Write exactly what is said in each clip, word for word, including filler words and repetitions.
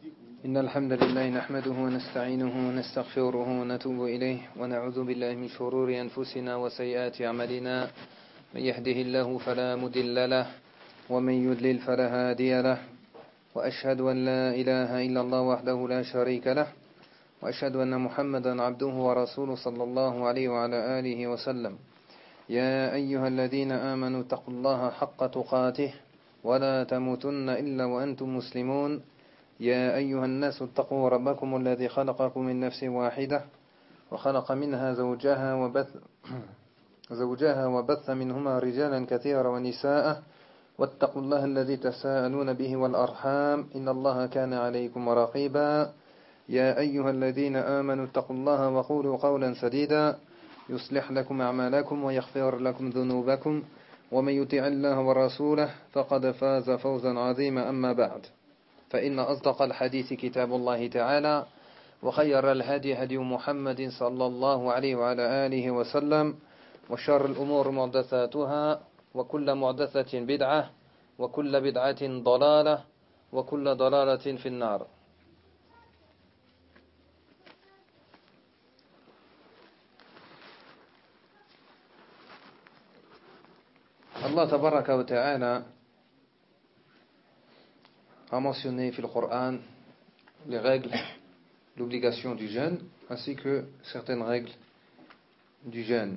إن الحمد لله نحمده ونستعينه ونستغفره ونتوب إليه ونعوذ بالله من شرور أنفسنا وسيئات أعمالنا من يهده الله فلا مضل له ومن يضلل فلا هادي له وأشهد أن لا إله إلا الله وحده لا شريك له وأشهد أن محمدا عبده ورسوله صلى الله عليه وعلى آله وسلم يا أيها الذين آمنوا اتقوا الله حق تقاته ولا تموتن إلا وأنتم مسلمون يا أيها الناس اتقوا ربكم الذي خلقكم من نفس واحدة وخلق منها زوجها وبث زوجها وبث منهما رجالا كثيرا ونساء واتقوا الله الذي تساءلون به والأرحام إن الله كان عليكم رقيبا يا أيها الذين آمنوا اتقوا الله وقولوا قولا سديدا يصلح لكم أعمالكم ويغفر لكم ذنوبكم ومن يطع الله ورسوله فقد فاز فوزا عظيما أما بعد فإن أصدق الحديث كتاب الله تعالى وخير الهدي هدي محمد صلى الله عليه وعلى آله وسلم وشر الأمور محدثاتها وكل محدثة بدعة وكل بدعة ضلالة وكل ضلالة في النار. Allah tabaraka wa ta'ala a mentionné dans le Coran les règles, l'obligation du jeûne, ainsi que certaines règles du jeûne.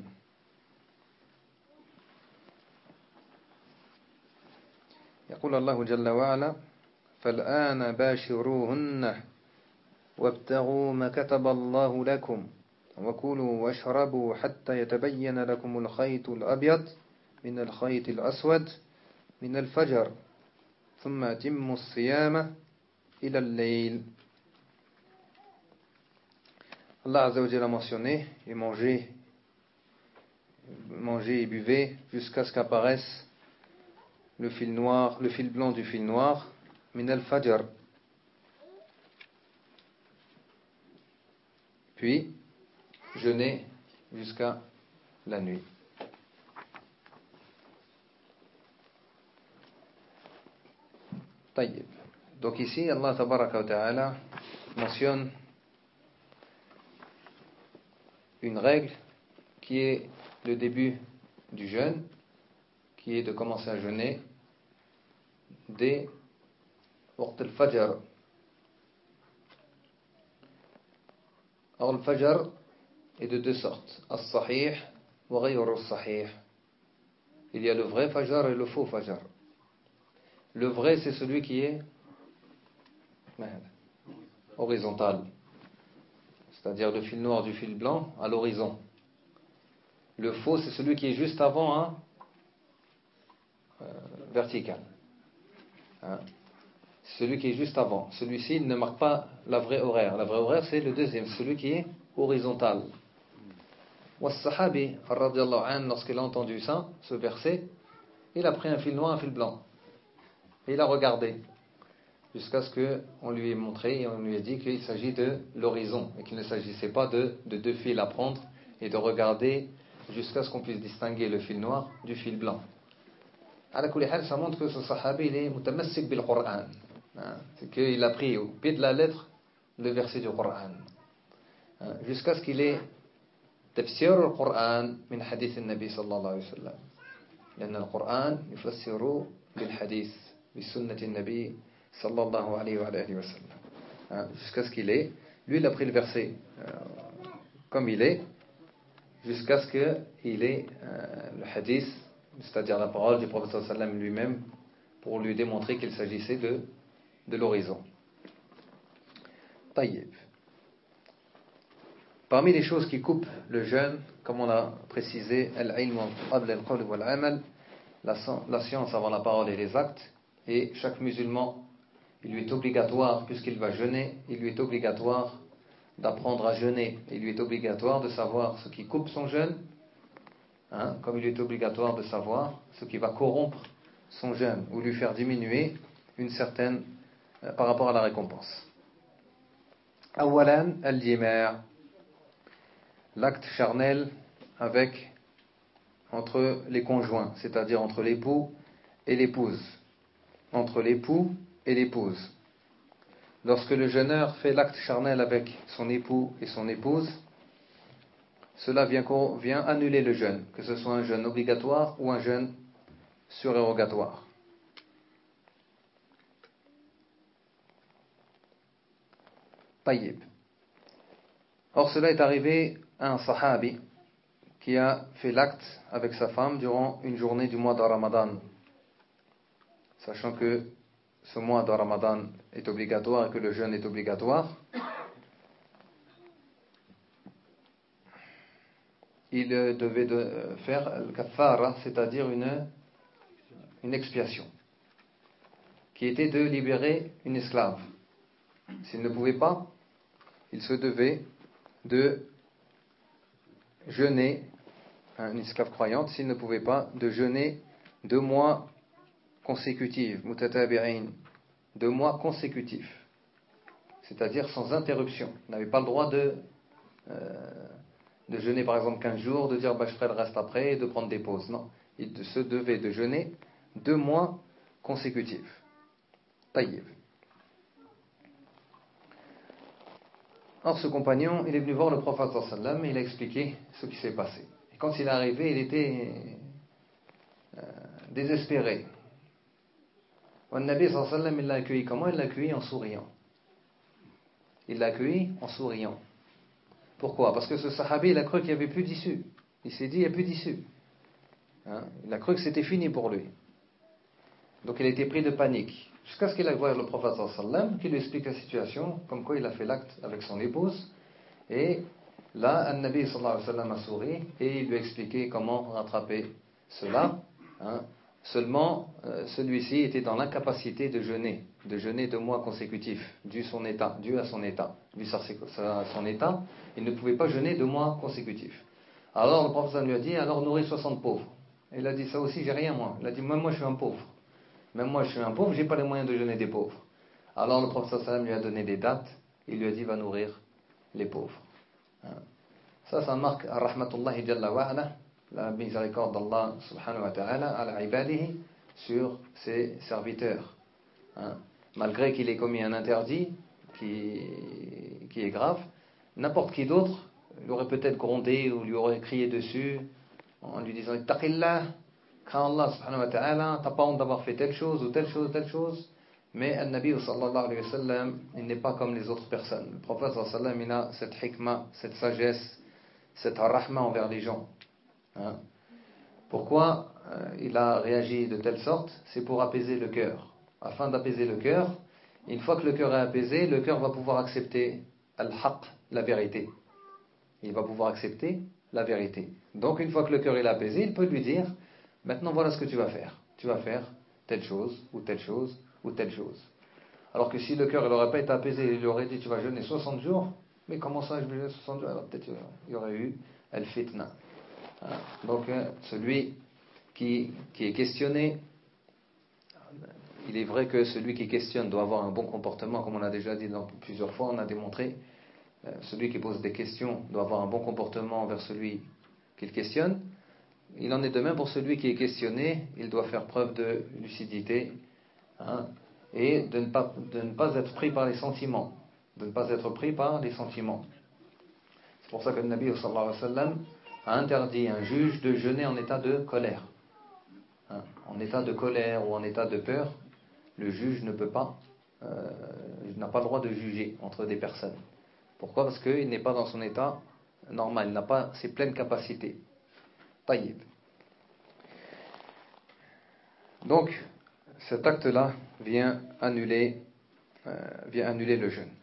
يقول الله جل وعلا فالآن باشروهن وابتغوا ما كتب الله لكم وكلوا واشربوا حتى يتبين لكم الخيط الأبيض من الخيط الأسود من الفجر ثم أتموا الصيام إلى الليل. Allah Azza wa Jalla a mentionné et mangez, mangez et buvez jusqu'à ce qu'apparaisse le fil noir, le fil blanc du fil noir, min al-fajr. Puis jeûnez jusqu'à la nuit. طيب. Donc ici, Allah Tabaraka wa Ta'ala mentionne une règle qui est le début du jeûne, qui est de commencer à jeûner dès Waqt al-Fajr. Or, le Fajr est de deux sortes, As-Sahih wa Ghayr As-Sahih. Il y a le vrai Fajr et le faux Fajr. Le vrai, c'est celui qui est horizontal, c'est-à-dire le fil noir du fil blanc à l'horizon. Le faux, c'est celui qui est juste avant, hein, euh, vertical. Hein. Celui qui est juste avant. Celui-ci ne marque pas la vraie horaire. La vraie horaire, c'est le deuxième, celui qui est horizontal. Was-Sahabi, radiyallahu anhu, lorsqu'il a entendu ça, ce verset, il a pris un fil noir, un fil blanc. Et il a regardé jusqu'à ce qu'on lui ait montré et on lui ait dit qu'il s'agit de l'horizon et qu'il ne s'agissait pas de, de deux fils à prendre et de regarder jusqu'à ce qu'on puisse distinguer le fil noir du fil blanc. Ala kulli hal, ça montre que ce sahabi il est mutamassik bil Qur'an. C'est qu'il a pris au pied de la lettre le verset du Qur'an. Jusqu'à ce qu'il ait tafsir al-Qur'an min hadith al-Nabi sallallahu alayhi wa sallam. لأن القرآن يفسر بالحديث بسنة النبي صلى الله عليه وعلى آله وسلم. Jusqu'à ce qu'il ait, lui il a pris le verset euh, comme il est, jusqu'à ce qu'il ait euh, le hadith, c'est-à-dire la parole du prophète sallallahu alayhi wa sallam lui-même, pour lui démontrer qu'il s'agissait de, de l'horizon. Taïeb. Parmi les choses qui coupent le jeûne, comme on a précisé, al-ilm qabla al-qawl wal-amal, la science avant la parole et les actes, et chaque musulman, il lui est obligatoire, puisqu'il va jeûner, il lui est obligatoire d'apprendre à jeûner, il lui est obligatoire de savoir ce qui coupe son jeûne, hein, comme il lui est obligatoire de savoir ce qui va corrompre son jeûne, ou lui faire diminuer une certaine, euh, par rapport à la récompense. Awalan al-jima', l'acte charnel avec, entre les conjoints, c'est-à-dire entre l'époux et l'épouse. Entre l'époux et l'épouse. lorsque le jeûneur fait l'acte charnel avec son époux et son épouse, cela vient, vient annuler le jeûne, que ce soit un jeûne obligatoire ou un jeûne surérogatoire. Tayyib. Or cela est arrivé à un sahabi qui a fait l'acte avec sa femme durant une journée du mois de Ramadan, sachant que ce mois de Ramadan est obligatoire et que le jeûne est obligatoire. Il devait de faire al-kaffara, c'est-à-dire une, une expiation, qui était de libérer une esclave. S'il ne pouvait pas, il se devait de jeûner, une esclave croyante, s'il ne pouvait pas, de jeûner deux mois consécutifs, mutatabi'in, deux mois consécutifs, c'est-à-dire sans interruption. Il n'avait pas le droit de, euh, de jeûner par exemple quinze jours, de dire bah, je ferai le reste après et de prendre des pauses. Non, il se devait de jeûner deux mois consécutifs. Tayyib. Or ce compagnon, il est venu voir le prophète sallallahu alayhi wa sallam et il a expliqué ce qui s'est passé. Et quand il est arrivé, il était euh, désespéré. Le Nabi sallallahu alayhi wa sallam, il l'a accueilli comment? Il l'a accueilli en souriant. Il l'a accueilli en souriant. Pourquoi? Parce que ce sahabi, il a cru qu'il n'y avait plus d'issue. Il s'est dit, il n'y a plus d'issue. Hein? Il a cru que c'était fini pour lui. Donc il a été pris de panique. Jusqu'à ce qu'il aille voir le prophète sallallahu alayhi wa sallam, qui lui explique la situation, comme quoi il a fait l'acte avec son épouse. Et là, le Nabi sallallahu alayhi wa sallam a souri et il lui a expliqué comment rattraper cela. Hein? Seulement, euh, celui-ci était dans l'incapacité de jeûner, de jeûner deux mois consécutifs, dû, son état, dû à son état. Dû à son état, il ne pouvait pas jeûner deux mois consécutifs. Alors le prophète lui a dit, alors nourris soixante pauvres. Et il a dit, ça aussi, j'ai rien moi. Il a dit, même moi je suis un pauvre. Même moi je suis un pauvre, j'ai pas les moyens de jeûner des pauvres. Alors le prophète lui a donné des dates, il lui a dit, va nourrir les pauvres. Ça, ça marque rahmatullahi jalla wa ala, la miséricorde d'Allah subhanahu wa ta'ala ala ibadihi sur ses serviteurs. Hein. Malgré qu'il ait commis un interdit qui, qui est grave, n'importe qui d'autre l'aurait peut-être grondé ou lui aurait crié dessus en lui disant Ittaqillah, crains Allah subhanahu wa ta'ala, t'as pas honte d'avoir fait telle chose ou telle chose, telle chose. Mais Al-Nabi sallallahu alayhi wa sallam, il n'est pas comme les autres personnes. Le prophète sallallahu alayhi wa sallam, il a cette hikmah, cette sagesse, cette rahma envers les gens. Hein. Pourquoi euh, il a réagi de telle sorte? C'est pour apaiser le cœur. Afin d'apaiser le cœur, une fois que le cœur est apaisé, le cœur va pouvoir accepter al-haq, la vérité. Il va pouvoir accepter la vérité. Donc une fois que le cœur est apaisé, il peut lui dire, maintenant voilà ce que tu vas faire. Tu vas faire telle chose, ou telle chose, ou telle chose. Alors que si le cœur n'aurait pas été apaisé, il lui aurait dit, tu vas jeûner soixante jours, mais comment ça, je vais jeûner soixante jours? Alors peut-être il y aurait eu al-fitna. Donc celui qui, qui est questionné, il est vrai que celui qui questionne doit avoir un bon comportement, comme on a déjà dit dans plusieurs fois, on a démontré, euh, celui qui pose des questions doit avoir un bon comportement envers celui qu'il questionne. Il en est de même pour celui qui est questionné, il doit faire preuve de lucidité, hein, et de ne, pas, de ne pas être pris par les sentiments, de ne pas être pris par les sentiments. C'est pour ça que le Nabi sallallahu alayhi wa sallam a interdit à un juge de jeûner en état de colère. Hein, en état de colère ou en état de peur, le juge ne peut pas, euh, n'a pas le droit de juger entre des personnes. Pourquoi? Parce qu'il n'est pas dans son état normal, il n'a pas ses pleines capacités. Taïb. Donc, cet acte-là vient annuler, euh, vient annuler le jeûne.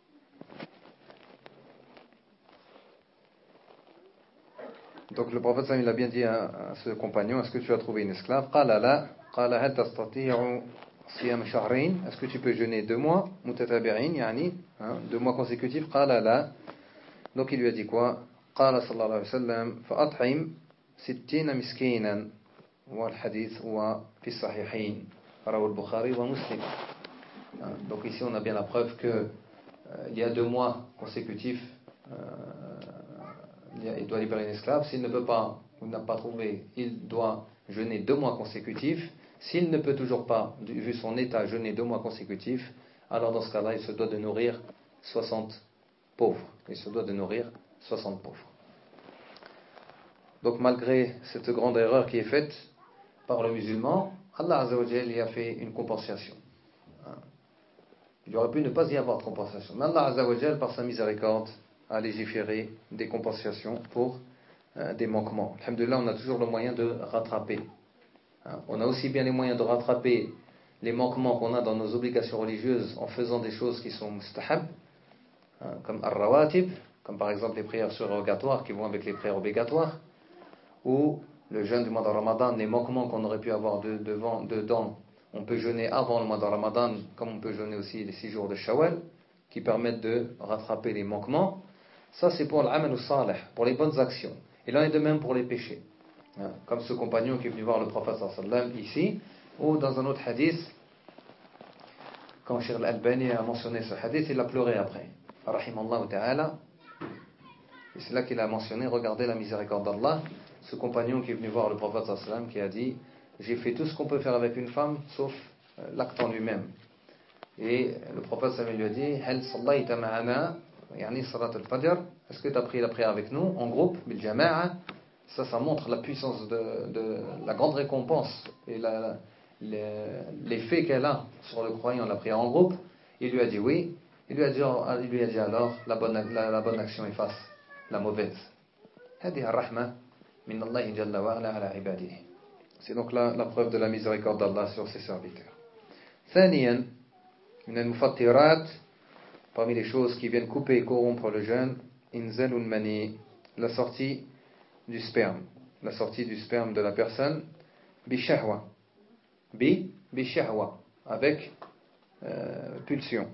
Donc le prophète il a bien dit à, à ce compagnon, est-ce que tu as trouvé une esclave? Qala la, qala hal tastati'u siyam shahrayn, est-ce que tu peux jeûner deux mois mutatabi'in, yani, hein, deux mois consécutifs? Qala la. Donc il lui a dit quoi? Qala sallallahu alayhi wa sallam, fa'at'im sittina miskinan, wa al-hadith wa fi sahihayn, rawahu al-Bukhari wa Muslim. Donc ici on a bien la preuve que euh, il y a deux mois consécutifs, euh, il doit libérer une esclave. S'il ne peut pas, ou n'a pas trouvé, il doit jeûner deux mois consécutifs. S'il ne peut toujours pas, vu son état, jeûner deux mois consécutifs, alors dans ce cas-là, il se doit de nourrir soixante pauvres. Il se doit de nourrir soixante pauvres. Donc malgré cette grande erreur qui est faite par le musulman, Allah Azza wa Jal y a fait une compensation. Il aurait pu ne pas y avoir de compensation. Mais Allah Azza wa Jal, par sa miséricorde, a légiféré des compensations pour euh, des manquements. Alhamdulillah, on a toujours le moyen de rattraper. Hein, on a aussi bien les moyens de rattraper les manquements qu'on a dans nos obligations religieuses en faisant des choses qui sont mustahab, hein, comme ar-rawatib, comme par exemple les prières surrogatoires qui vont avec les prières obligatoires, ou le jeûne du mois de Ramadan, les manquements qu'on aurait pu avoir de, devant, dedans. On peut jeûner avant le mois de Ramadan, comme on peut jeûner aussi les six jours de Shawwal, qui permettent de rattraper les manquements. Ça, c'est pour l'amal ou salih, pour les bonnes actions. Et là, il est de même pour les péchés. Hein, comme ce compagnon qui est venu voir le prophète sallallahu alayhi wa sallam ici, ou dans un autre hadith, quand Cheikh Al-Albani a mentionné ce hadith, il a pleuré après. Rahimallahu ta'ala. Et c'est là qu'il a mentionné, regardez la miséricorde d'Allah, ce compagnon qui est venu voir le prophète sallallahu alayhi wa sallam, qui a dit, j'ai fait tout ce qu'on peut faire avec une femme, sauf l'acte en lui-même. Et le prophète sallallahu alayhi wa sallam lui a dit, Hal sallayta ma'ana, yani salat al-fajr, est-ce que tu as pris la prière avec nous, en groupe, bil jama'a? Ça, ça montre la puissance de, de la grande récompense et la, l'effet qu'elle a sur le croyant, la prière en groupe. Il lui a dit oui. Il lui a dit, il lui a dit alors, la bonne, la, la bonne action efface la mauvaise. C'est donc la, la preuve de la miséricorde d'Allah sur ses serviteurs. ثانيا من المفطرات, parmi les choses qui viennent couper et corrompre le jeûne, inzalul mani, la sortie du sperme, la sortie du sperme de la personne, bishahwa, bi bishahwa, avec euh, pulsion.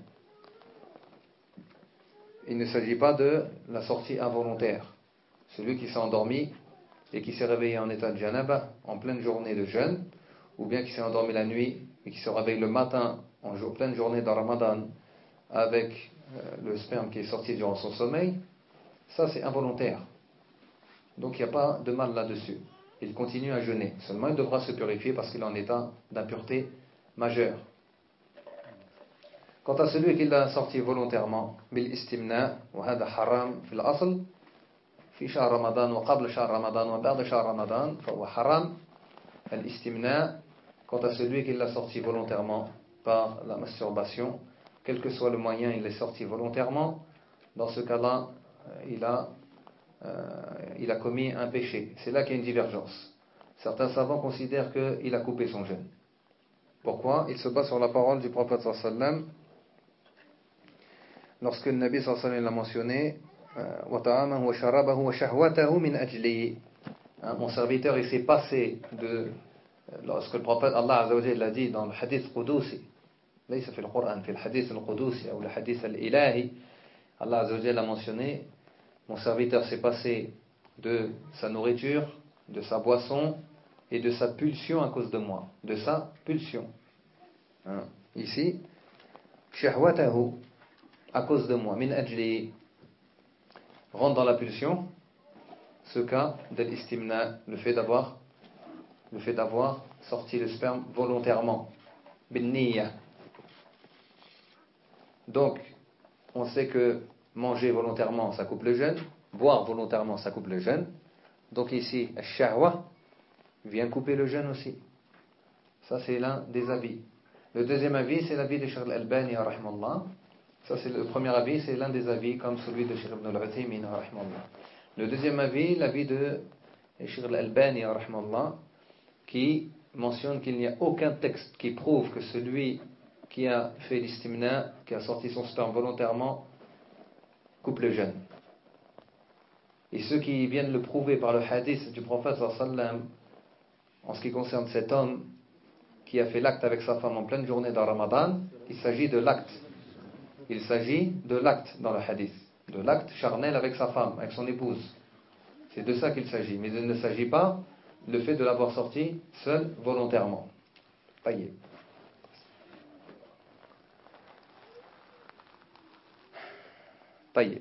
Il ne s'agit pas de la sortie involontaire. Celui qui s'est endormi et qui s'est réveillé en état de janaba en pleine journée de jeûne, ou bien qui s'est endormi la nuit et qui se réveille le matin en jour, pleine journée de Ramadan avec euh, le sperme qui est sorti durant son sommeil, ça c'est involontaire. Donc il n'y a pas de mal là-dessus. Il continue à jeûner. Seulement il devra se purifier parce qu'il est en état d'impureté majeure. Quant à celui qui l'a sorti volontairement, bil istimna, wa hada haram fil asl, fi shahr Ramadan wa qabla shahr Ramadan wa ba'da shahr Ramadan, fa huwa haram. Al istimna, quant à celui qui l'a sorti volontairement par la masturbation, quel que soit le moyen, il est sorti volontairement. Dans ce cas-là, il a Euh, il a commis un péché. C'est là qu'il y a une divergence. Certains savants considèrent qu'il a coupé son jeûne. Pourquoi? Il se base sur la parole du prophète sallallahu alayhi wa sallam lorsque le Nabi sallallahu alayhi wa sallam l'a mentionné, wa ta'amahu wa sharabahu wa shahwatahu min ajli. Mon serviteur, il s'est passé de, lorsque le prophète Allah Azza wa Jalla l'a dit dans le hadith qudusi, ليس في القرآن, في الحديث القدوسي ou le hadith al-ilahi, Allah Azza wa Jalla l'a mentionné, mon serviteur s'est passé de sa nourriture, de sa boisson et de sa pulsion à cause de moi. De sa pulsion. Hein. Ici, shahwatahu, à cause de moi. Min ajli, rentre dans la pulsion, ce cas de l'istimna, le fait d'avoir, le fait d'avoir sorti le sperme volontairement. Bin niyya. Donc, on sait que manger volontairement, ça coupe le jeûne. Boire volontairement, ça coupe le jeûne. Donc ici, al-shahwa vient couper le jeûne aussi. Ça, c'est l'un des avis. Le deuxième avis, c'est l'avis de Cheikh Al-Albani, rahimallah. Ça, c'est le premier avis, c'est l'un des avis comme celui de Cheikh Ibn al-Uthaymin, rahimallah. Le deuxième avis, l'avis de Cheikh Al-Albani, rahimallah, qui mentionne qu'il n'y a aucun texte qui prouve que celui qui a fait l'istimna, qui a sorti son sperme volontairement, coupe le jeûne. Et ceux qui viennent le prouver par le hadith du prophète sallallahu alayhi wa sallam, en ce qui concerne cet homme qui a fait l'acte avec sa femme en pleine journée dans Ramadan, il s'agit de l'acte. Il s'agit de l'acte dans le hadith. De l'acte charnel avec sa femme, avec son épouse. C'est de ça qu'il s'agit. Mais il ne s'agit pas le fait de l'avoir sorti seul, volontairement. Taïeb. Taïeb.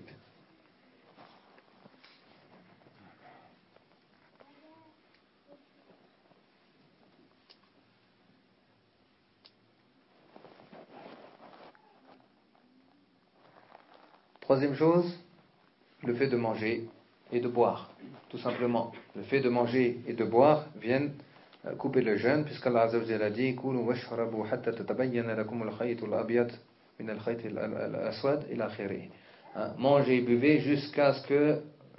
Troisième chose, le fait de manger et de boire, tout simplement. Le fait de manger et de boire viennent couper le jeûne, puisqu'Allah Azza wa Jalla a dit Kulu washrabu hatta tatabayyana lakum al-khayt al-abyad min al-khayt al-aswad ila akhirih. Mangez et buvez jusqu'à ce que euh,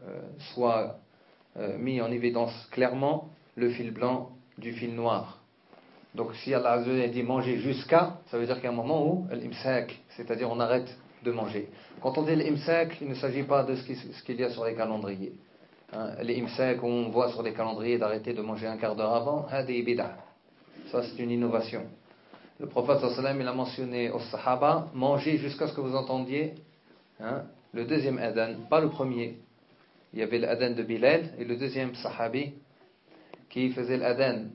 soit euh, mis en évidence clairement le fil blanc du fil noir. Donc si Allah Azza wa Jalla dit manger jusqu'à, ça veut dire qu'il y a un moment où l'imsak, c'est-à-dire on arrête de manger. Quand on dit l'imsak, il ne s'agit pas de ce qu'il y a sur les calendriers. Hein, les imsak qu'on voit sur les calendriers d'arrêter de manger un quart d'heure avant, hadi bid'a. Ça c'est une innovation. Le prophète sallallahu alayhi wa sallam il a mentionné aux sahaba, mangez jusqu'à ce que vous entendiez hein, le deuxième adhan, pas le premier. Il y avait l'adhan de Bilal et le deuxième sahabi qui faisait l'adhan.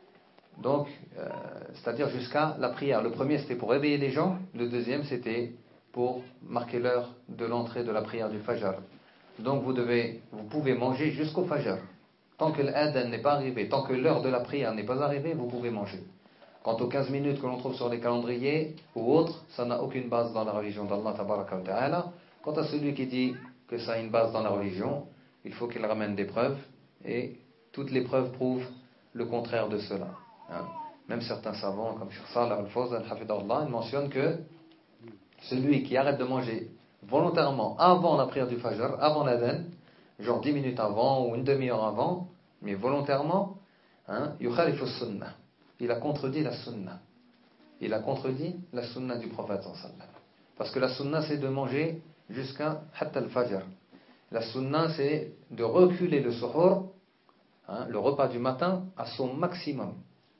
Donc, euh, c'est-à-dire jusqu'à la prière. Le premier c'était pour réveiller les gens, le deuxième c'était pour marquer l'heure de l'entrée de la prière du Fajr. Donc vous devez, vous pouvez manger jusqu'au Fajr. Tant que l'adhan n'est pas arrivé, tant que l'heure de la prière n'est pas arrivée, vous pouvez manger. Quant aux quinze minutes que l'on trouve sur les calendriers ou autres, ça n'a aucune base dans la religion d'Allah Tabaraka wa Ta'ala. Quant à celui qui dit que ça a une base dans la religion, il faut qu'il ramène des preuves et toutes les preuves prouvent le contraire de cela. Hein. Même certains savants comme Cheikh Salih Al-Fawz Al-Hafidhullah, ils mentionnent que celui qui arrête de manger volontairement avant la prière du Fajr, avant l'adhan, genre dix minutes avant ou une demi-heure avant, mais volontairement, hein, yukhalifu sunnah. Il a contredit la sunnah. Il a contredit la sunnah du prophète sallallahu alayhi wa sallam. Parce que la sunnah c'est de manger jusqu'à hatta al-fajr. La sunnah c'est de reculer le suhoor, hein, le repas du matin, à son maximum.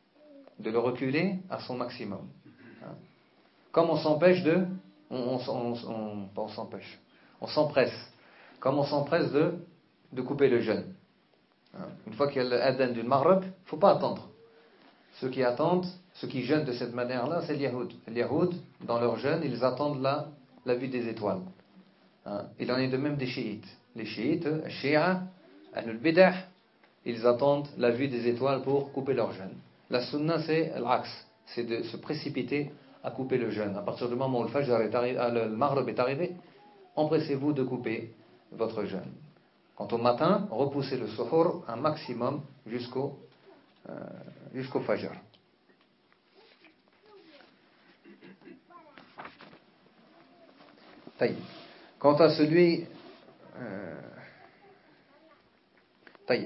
De le reculer à son maximum. Hein. Comme on s'empêche de... On, on, on, on, on s'empêche. On s'empresse. Comme on s'empresse de, de couper le jeûne. Hein. Une fois qu'il y a l'adhan du maghrib, il ne faut pas attendre. Ceux qui attendent, ceux qui jeûnent de cette manière-là, c'est les Yahoud. Les Yahoud, dans leur jeûne, ils attendent la, la vue des étoiles. Hein. Il en est de même des chiites. Les chiites, les Shia, Ahlul Bid'ah, ils attendent la vue des étoiles pour couper leur jeûne. La sunna, c'est l'axe, c'est de se précipiter à couper le jeûne. À partir du moment où le Fajr est arrivé, le Maghrib est arrivé, empressez-vous de couper votre jeûne. Quant au matin, repoussez le suhoor un maximum jusqu'au euh, jusqu'au Fajr. Taïb. Quant à celui euh, Taïb.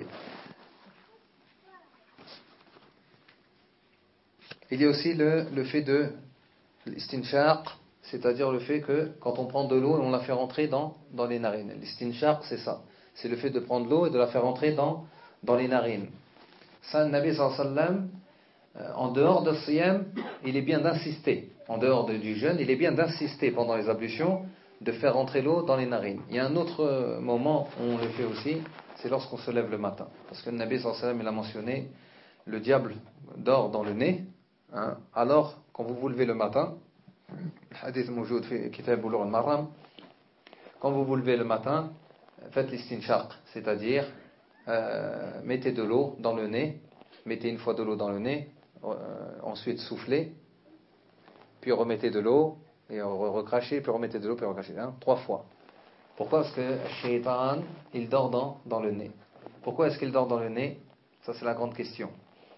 Il y a aussi le, le fait de l'istinshaq, c'est-à-dire le fait que quand on prend de l'eau et on la fait rentrer dans, dans les narines. L'istinshaq, c'est ça. C'est le fait de prendre l'eau et de la faire rentrer dans, dans les narines. Ça, le Nabi sallallahu alayhi wa sallam, euh, en dehors de siyam, il est bien d'insister. En dehors de, du jeûne, il est bien d'insister pendant les ablutions de faire rentrer l'eau dans les narines. Il y a un autre moment où on le fait aussi, c'est lorsqu'on se lève le matin. Parce que le Nabi sallallahu alayhi wa sallam, il a mentionné, le diable dort dans le nez. Hein, alors, quand vous vous levez le matin, hadith moujoud fi kitab Bulugh al-Marram, quand vous vous levez le matin, faites l'istinshaq, c'est-à-dire euh, mettez de l'eau dans le nez, mettez une fois de l'eau dans le nez, euh, ensuite soufflez, puis remettez de l'eau et recrachez, puis remettez de l'eau, puis recrachez, hein, trois fois. Pourquoi? Parce que Shaitan, il dort dans, dans le nez. Pourquoi est-ce qu'il dort dans le nez? Ça c'est la grande question.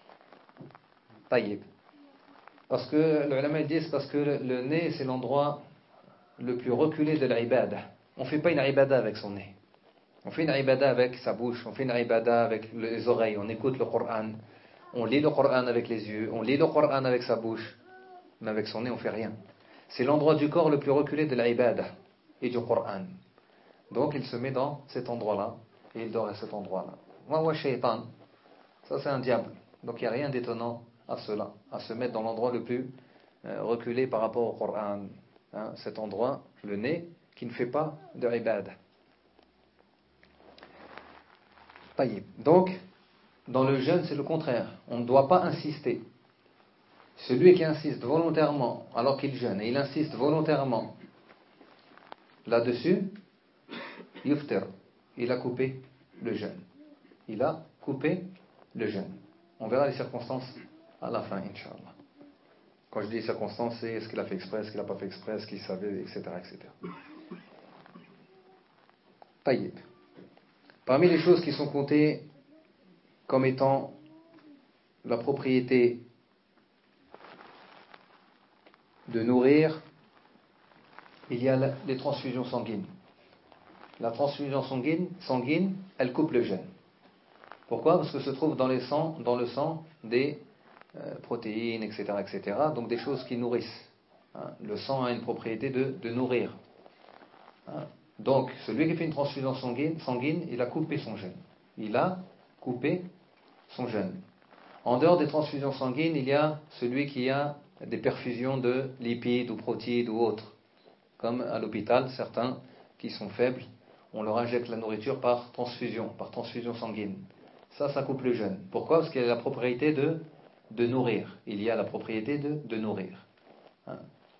Taïb. Parce que les ulama disent parce que le, le nez c'est l'endroit le plus reculé de l'ibada. On ne fait pas une ibada avec son nez. On fait une ibada avec sa bouche, on fait une ibada avec les oreilles, on écoute le Coran, on lit le Coran avec les yeux, on lit le Coran avec sa bouche, mais avec son nez on ne fait rien. C'est l'endroit du corps le plus reculé de l'ibada et du Coran. Donc il se met dans cet endroit-là et il dort à cet endroit-là. Wa wa shaytan, ça c'est un diable. Donc il n'y a rien d'étonnant à cela, à se mettre dans l'endroit le plus euh, reculé par rapport au Coran. Hein, cet endroit, le nez, qui ne fait pas de ibada. Donc, dans le jeûne, c'est le contraire. On ne doit pas insister. Celui qui insiste volontairement, alors qu'il jeûne, et il insiste volontairement là-dessus, yuftir, il a coupé le jeûne. Il a coupé le jeûne. On verra les circonstances à la fin, Inch'Allah. Quand je dis circonstances, c'est est-ce qu'il a fait exprès, est-ce qu'il n'a pas fait exprès, est-ce qu'il savait, et cetera, et cetera. Taïb. Parmi les choses qui sont comptées comme étant la propriété de nourrir, il y a les transfusions sanguines. La transfusion sanguine, sanguine, elle coupe le jeûne. Pourquoi? Parce que se trouve dans, les sangs, dans le sang des euh, protéines, et cetera, et cetera. Donc des choses qui nourrissent. Hein. Le sang a une propriété de, de nourrir. Hein. Donc celui qui fait une transfusion sanguine, sanguine, il a coupé son jeûne. Il a coupé son jeûne. En dehors des transfusions sanguines, il y a celui qui a des perfusions de lipides ou protides ou autres. Comme à l'hôpital, certains qui sont faibles, on leur injecte la nourriture par transfusion, par transfusion sanguine. Ça, ça coupe le jeûne. Pourquoi? Parce qu'il y a la propriété de, de nourrir. Il y a la propriété de, de nourrir. Hein.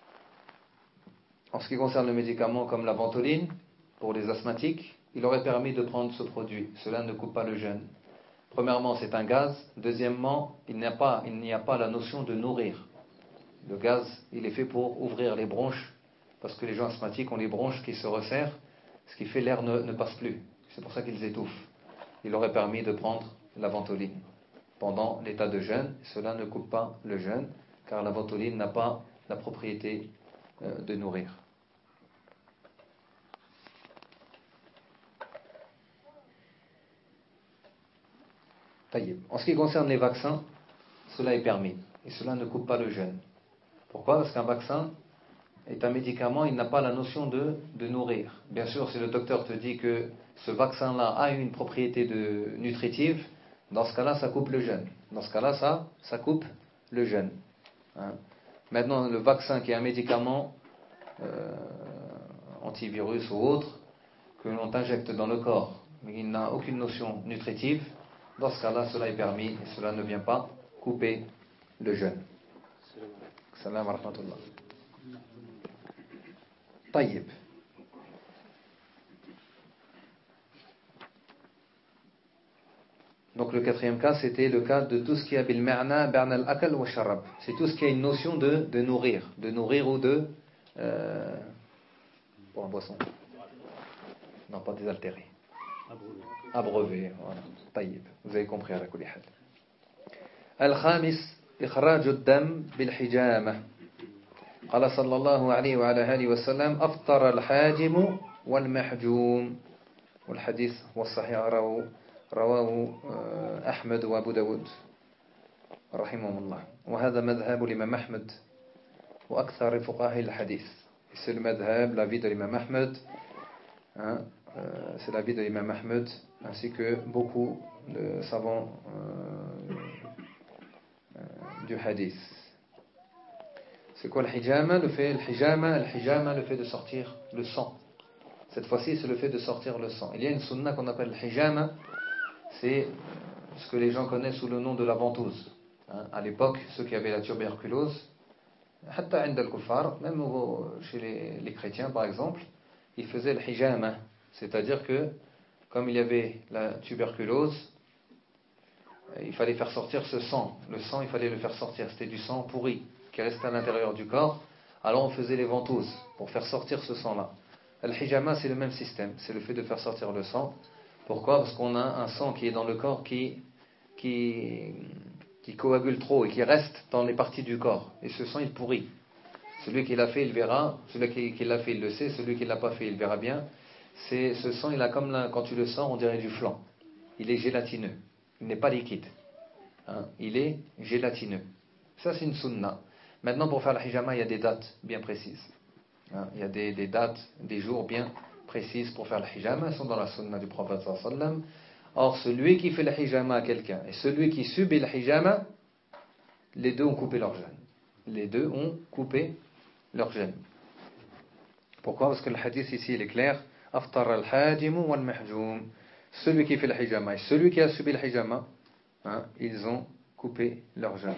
En ce qui concerne le médicament comme la ventoline, pour les asthmatiques, il aurait permis de prendre ce produit. Cela ne coupe pas le jeûne. Premièrement, c'est un gaz. Deuxièmement, il n'y a pas, il n'y a pas la notion de nourrir. Le gaz, il est fait pour ouvrir les bronches, parce que les gens asthmatiques ont les bronches qui se resserrent, ce qui fait l'air ne, ne passe plus. C'est pour ça qu'ils étouffent. Il aurait permis de prendre la ventoline pendant l'état de jeûne. Cela ne coupe pas le jeûne, car la ventoline n'a pas la propriété euh, de nourrir. En ce qui concerne les vaccins, cela est permis. Et cela ne coupe pas le jeûne. Pourquoi? Parce qu'un vaccin est un médicament, il n'a pas la notion de, de nourrir. Bien sûr, si le docteur te dit que ce vaccin-là a une propriété de, nutritive, dans ce cas-là, ça coupe le jeûne. Dans ce cas-là, ça, ça coupe le jeûne. Hein. Maintenant, le vaccin qui est un médicament euh, antivirus ou autre, que l'on injecte dans le corps, mais il n'a aucune notion nutritive, dans ce cas-là, cela est permis et cela ne vient pas couper le jeûne. Salam wa rahmatullah. Taïb. Donc le quatrième cas, c'était le cas de tout ce qui a bil ma'na ba'na al-akal wa sharab. C'est tout ce qui a une notion de, de nourrir, de nourrir ou de euh, pour la boisson. Non, pas désaltérer. Abreuver. Abreuver, voilà. Taïb. Vous avez compris à la kulli hal. Al-khamis, ikhraj ad-dam bil hijama. قال صلى الله عليه وعلى آله وسلم أفطر الحاجم والمحجوم والحديث والصحيح رواه رواه أحمد وأبو داود رحمهم الله وهذا مذهب الإمام أحمد وأكثر فقهاء الحديث. C'est le madhab, l'avis de l'imam Ahmed, hein, euh, c'est l'avis de l'imam Ahmed ainsi que beaucoup de savants euh, euh, du hadith. C'est quoi le hijama? Le fait, le hijama, le hijama, le fait de sortir le sang. Cette fois-ci, c'est le fait de sortir le sang. Il y a une sunna qu'on appelle le hijama, c'est ce que les gens connaissent sous le nom de la ventouse. Hein, à l'époque, ceux qui avaient la tuberculose, même chez les, les chrétiens par exemple, ils faisaient le hijama, c'est-à-dire que comme il y avait la tuberculose, il fallait faire sortir ce sang. Le sang, il fallait le faire sortir. C'était du sang pourri qui restait à l'intérieur du corps. Alors on faisait les ventouses pour faire sortir ce sang-là. Le hijama, c'est le même système. C'est le fait de faire sortir le sang. Pourquoi? Parce qu'on a un sang qui est dans le corps qui, qui, qui coagule trop et qui reste dans les parties du corps. Et ce sang, il pourrit. Celui qui l'a fait, il verra. Celui qui, qui l'a fait, il le sait. Celui qui ne l'a pas fait, il verra bien. C'est, ce sang, il a comme là, quand tu le sens, on dirait du flan. Il est gélatineux. Il n'est pas liquide. Hein, il est gélatineux. Ça, c'est une sunna. Maintenant, pour faire le hijama, il y a des dates bien précises. Hein, il y a des, des dates, des jours bien précises pour faire le hijama. Elles sont dans la sunna du prophète sallallahu alayhi wa sallam. Or, celui qui fait le hijama à quelqu'un et celui qui subit le hijama, les deux ont coupé leur jeûne. Les deux ont coupé leur jeûne. Pourquoi? Parce que le hadith ici, il est clair. Aftar al-hajim wal-mahjoum. Celui qui fait le hijama et celui qui a subi le hijama, hein, ils ont coupé leur jeûne.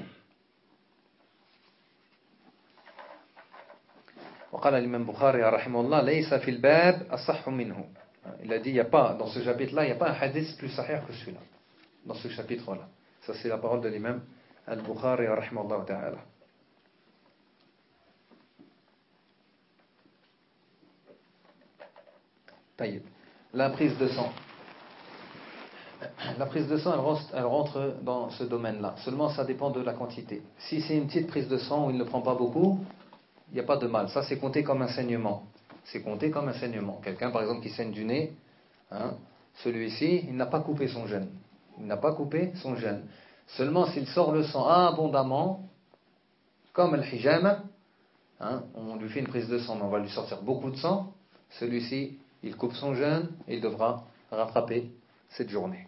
وقال الإمام بخاري رحمه الله ليس في الباب أصح منه. Il a dit, il y a pas, dans ce chapitre-là, il n'y a pas un hadith plus sahih que celui-là. Dans ce chapitre-là. Ça, c'est la parole de l'imam al-Bukhari رحمه الله تعالى. طيب. la prise de sang. La prise de sang, elle rentre, elle rentre dans ce domaine-là. Seulement, ça dépend de la quantité. Si c'est une petite prise de sang où il ne prend pas beaucoup, il n'y a pas de mal. Ça, c'est compté comme un saignement. C'est compté comme un saignement. Quelqu'un, par exemple, qui saigne du nez, hein, celui-ci, il n'a pas coupé son jeûne. Il n'a pas coupé son jeûne. Seulement, s'il sort le sang abondamment, comme le hijama, hein, on lui fait une prise de sang, mais on va lui sortir beaucoup de sang, celui-ci, il coupe son jeûne et il devra rattraper cette journée.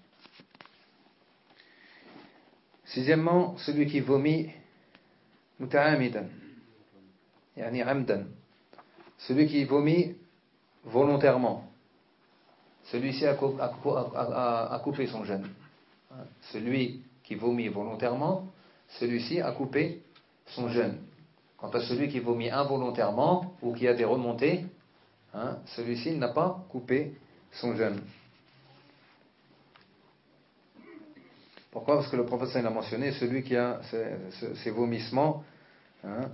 Sixièmement, celui qui vomit muta'amidan, yani amdan, celui qui vomit volontairement, celui-ci a, a, a, a coupé son jeûne. Celui qui vomit volontairement, celui-ci a coupé son jeûne. Quant à celui qui vomit involontairement ou qui a des remontées, hein, celui-ci n'a pas coupé son jeûne. Pourquoi? Parce que le prophète a mentionné celui qui a ces, ces, ces vomissements, hein,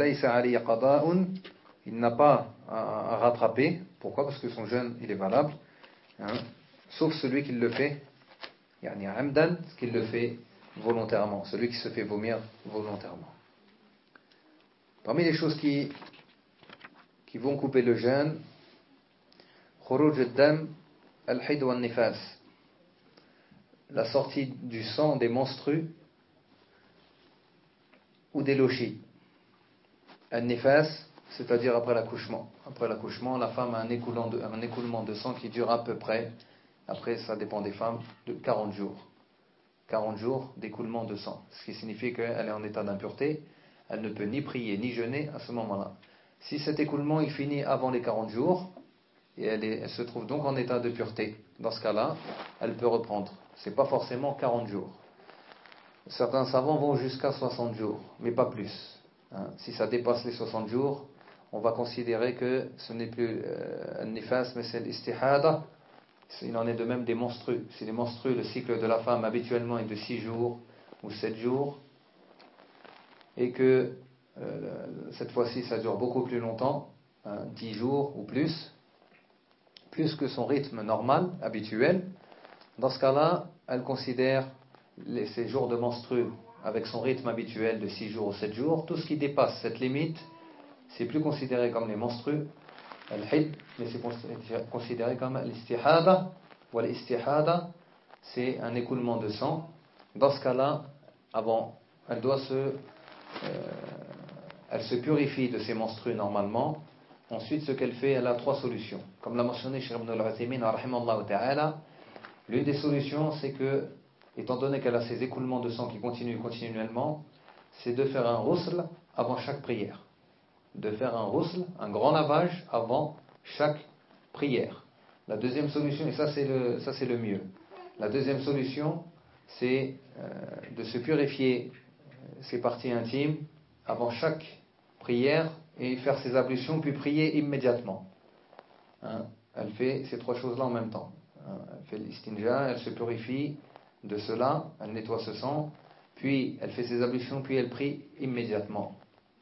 il n'a pas à, à rattraper. Pourquoi? Parce que son jeûne il est valable, hein, sauf celui qui le fait, yani amdan, qui le fait volontairement, celui qui se fait vomir volontairement. Parmi les choses qui, qui vont couper le jeûne, khuruj ad-dam al-hid wa an-nifas, la sortie du sang des menstrues ou des lochis. An-nifas, c'est-à-dire après l'accouchement. Après l'accouchement, la femme a un écoulement, de, un écoulement de sang qui dure à peu près, après ça dépend des femmes, de quarante jours. quarante jours d'écoulement de sang. Ce qui signifie qu'elle est en état d'impureté, elle ne peut ni prier ni jeûner à ce moment-là. Si cet écoulement il finit avant les quarante jours, et elle, est, elle se trouve donc en état de pureté, dans ce cas-là, elle peut reprendre. Ce n'est pas forcément quarante jours. Certains savants vont jusqu'à soixante jours, mais pas plus. Hein. Si ça dépasse les soixante jours, on va considérer que ce n'est plus euh, un nifas, mais c'est l'istihada. Il en est de même des menstrues. Si les menstrues, le cycle de la femme habituellement est de six jours ou sept jours, et que euh, cette fois-ci ça dure beaucoup plus longtemps, hein, dix jours ou plus, plus que son rythme normal, habituel, dans ce cas-là, elle considère les, ces jours de menstrues avec son rythme habituel de six jours ou sept jours. Tout ce qui dépasse cette limite, c'est plus considéré comme les menstrues, al-hid, mais c'est considéré comme l'istihada, ou l'istihada, c'est un écoulement de sang. Dans ce cas-là, avant, elle doit se, euh, elle se purifie de ses menstrues normalement. Ensuite, ce qu'elle fait, elle a trois solutions. Comme l'a mentionné Cheikh Ibn al-Uthaymin, rahimallahu ta'ala, l'une des solutions, c'est que, étant donné qu'elle a ces écoulements de sang qui continuent continuellement, c'est de faire un ghusl avant chaque prière. De faire un ghusl, un grand lavage avant chaque prière. La deuxième solution, et ça c'est le, ça c'est le mieux, la deuxième solution, c'est euh, de se purifier ses parties intimes avant chaque prière et faire ses ablutions, puis prier immédiatement. Hein, elle fait ces trois choses-là en même temps. Hein, elle fait l'istinja, elle se purifie de cela, elle nettoie ce sang, puis elle fait ses ablutions, puis elle prie immédiatement.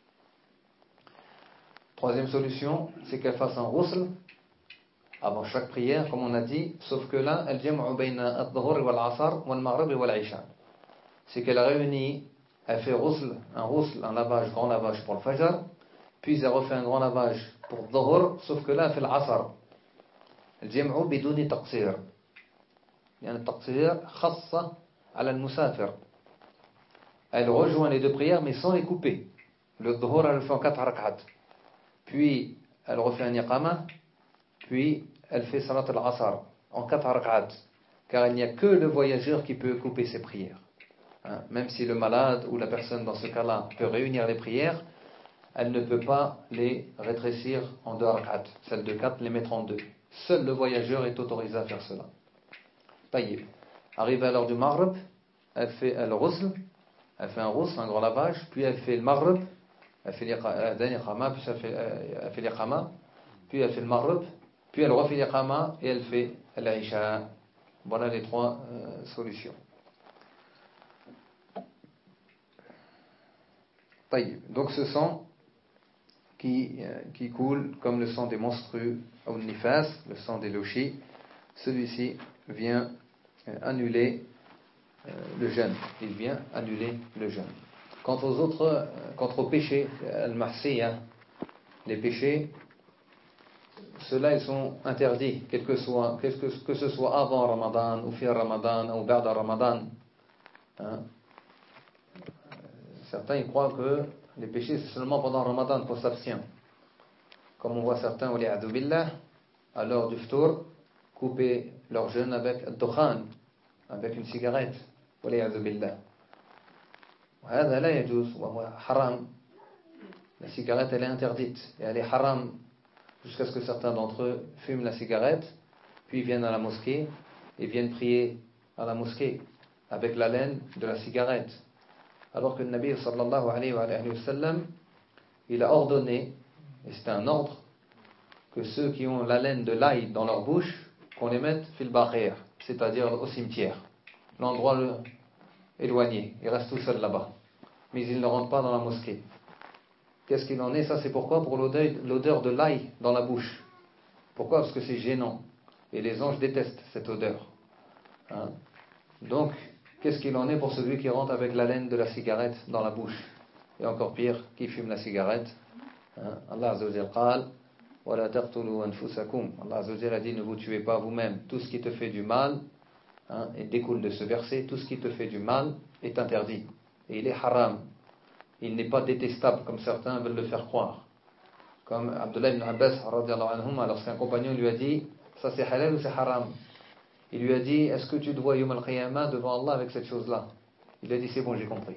Troisième solution, c'est qu'elle fasse un ghusl avant chaque prière, comme on a dit, sauf que là, elle jam'u bayna ad-dhuhr wal-'asr wal-maghrib wal-'isha. C'est qu'elle réunit, elle fait ghusl, un ghusl, un lavage, grand lavage pour le fajr, puis elle refait un grand lavage pour dhuhr, sauf que là, elle fait l'asr. Elle jam'u biduni taqsir. يعني التقصير خاصة على المسافر. Elle rejoint les deux prières, mais sans les couper. Le dhuhr, elle le fait en quatre rak'at. Puis, elle refait un iqama, puis elle fait salat al-asr en quatre rak'at, car il n'y a que le voyageur qui peut couper ses prières. Hein, même si le malade ou la personne dans ce cas-là peut réunir les prières, elle ne peut pas les rétrécir en deux rak'at. Celles de quatre, les mettre en deux. Seul le voyageur est autorisé à faire cela. Taïb. Arrivé à l'heure du maghrib, elle fait le ghusl, elle fait un ghusl, un grand lavage, puis elle fait le maghrib, elle fait l'iqama, puis elle fait, elle fait l'iqama, puis elle fait le maghrib, puis elle refait l'iqama et elle fait l'isha. Voilà les trois euh, solutions. Taïb. Donc ce sang qui, euh, qui coule comme le sang des menstrues ou nifas, le sang des lochis, celui-ci vient euh, annuler euh, le jeûne. Il vient annuler le jeûne. Quant aux autres, euh, quant aux péchés, al-mahsiyah, les péchés, ceux-là, ils sont interdits, quel que soit, que, que ce soit avant Ramadan, ou fi Ramadan, ou ba'da Ramadan. Hein? Certains, ils croient que les péchés, c'est seulement pendant Ramadan qu'on s'abstient. Comme on voit certains, wali'adhu billah, à l'heure du ftour, couper leur jeûne avec al-dukhan, avec une cigarette. wali'adhu billah. وهذا لا يجوز وهو حرام. La cigarette, elle est interdite. Et elle est haram jusqu'à ce que certains d'entre eux fument la cigarette, puis viennent à la mosquée et viennent prier à la mosquée avec la laine de la cigarette. Alors que le Nabi sallallahu alayhi wa sallam, il a ordonné, et c'est un ordre, que ceux qui ont la laine de l'ail dans leur bouche, qu'on les mette fil bakhir, c'est-à-dire au cimetière, l'endroit le, éloigné. Ils restent tout seuls là-bas. Mais ils ne rentrent pas dans la mosquée. Qu'est-ce qu'il en est? Ça, c'est pourquoi? Pour l'odeur de l'ail dans la bouche. Pourquoi? Parce que c'est gênant. Et les anges détestent cette odeur. Hein? Donc, qu'est-ce qu'il en est pour celui qui rentre avec la laine de la cigarette dans la bouche? Et encore pire, qui fume la cigarette. Hein? Allah Azza wa Jalla qal, wa la taqtulu anfusakum. Allah Azza wa Jalla a dit, ne vous tuez pas vous-même. Tout ce qui te fait du mal, hein, et découle de ce verset, tout ce qui te fait du mal est interdit. Et il est haram. Il n'est pas détestable comme certains veulent le faire croire. Comme Abdullah ibn Abbas, lorsqu'un compagnon lui a dit, ça c'est halal ou c'est haram? Il lui a dit, est-ce que tu te vois Yom al-Qiyamah devant Allah avec cette chose-là? Il a dit, c'est bon, j'ai compris.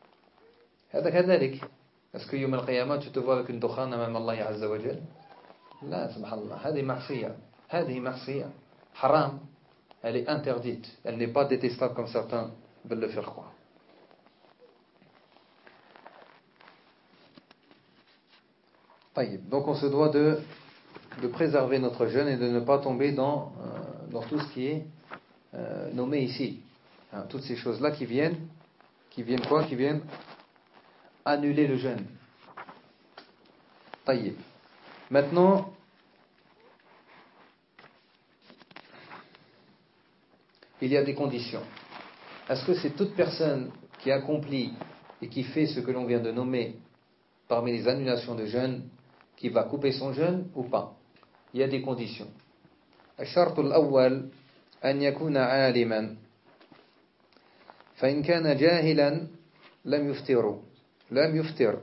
Est-ce que Yom al-Qiyamah tu te vois avec une dukhan amam Allah Azza wa Jal? La, subhanallah, hadi ma'siyah. Hadi ma'siyah. Haram. Elle est interdite. Elle n'est pas détestable comme certains veulent le faire croire. Donc on se doit de, de préserver notre jeûne et de ne pas tomber dans, euh, dans tout ce qui est euh, nommé ici. Hein, toutes ces choses-là qui viennent, qui viennent quoi? Qui viennent annuler le jeûne. Taïb. Maintenant, il y a des conditions. Est-ce que c'est toute personne qui accomplit et qui fait ce que l'on vient de nommer parmi les annulations de jeûne qui va couper son jeûne ou pas? Il y a des conditions. الشرط الأول أن يكون عالما فإن كان جاهلا لم يفطر لم يفطر.